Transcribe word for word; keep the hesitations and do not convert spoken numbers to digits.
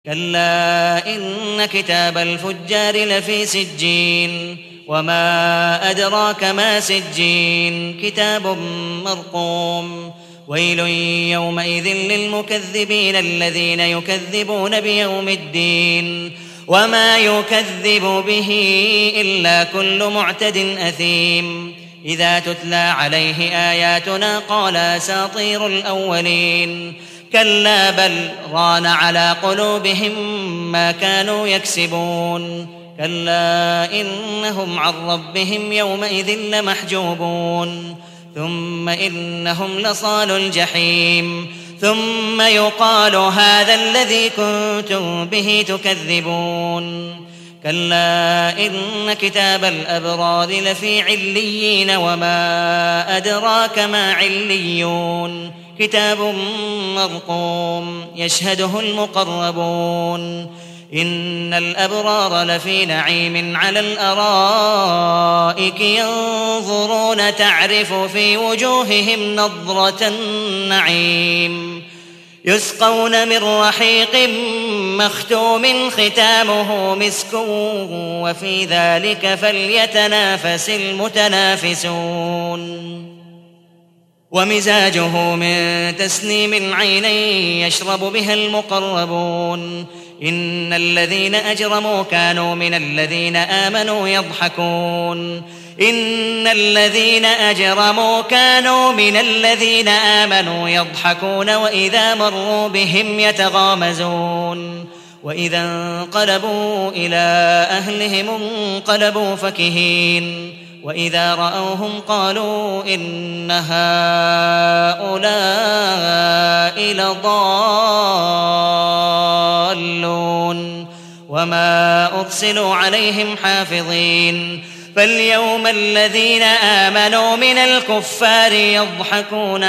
كلا إن كتاب الفجار لفي سجين وما أدراك ما سجين كتاب مرقوم ويل يومئذ للمكذبين الذين يكذبون بيوم الدين وما يكذب به إلا كل معتد أثيم إذا تتلى عليه آياتنا قال أساطير الأولين كلا بل ران على قلوبهم ما كانوا يكسبون كلا إنهم عن ربهم يومئذ لمحجوبون ثم إنهم لصالو الجحيم ثم يقال هذا الذي كنتم به تكذبون كلا إن كتاب الأبرار لفي عليين وما أدراك ما عليون كتاب مرقوم يشهده المقربون إن الأبرار لفي نعيم على الأرائك ينظرون تعرف في وجوههم نضرة النعيم يسقون من رحيق مختوم ختامه مسك وفي ذلك فليتنافس المتنافسون ومزاجه من تسنيم عينا يشرب بها المقربون إن الذين أجرموا كانوا من الذين آمنوا يضحكون إن الذين أجرموا كانوا من الذين آمنوا يضحكون وإذا مروا بهم يتغامزون وإذا انقلبوا إلى أهلهم انقلبوا فكهين وإذا رأوهم قالوا إن هؤلاء لضالون وما أرسلوا عليهم حافظين فاليوم الذين آمنوا من الكفار يضحكون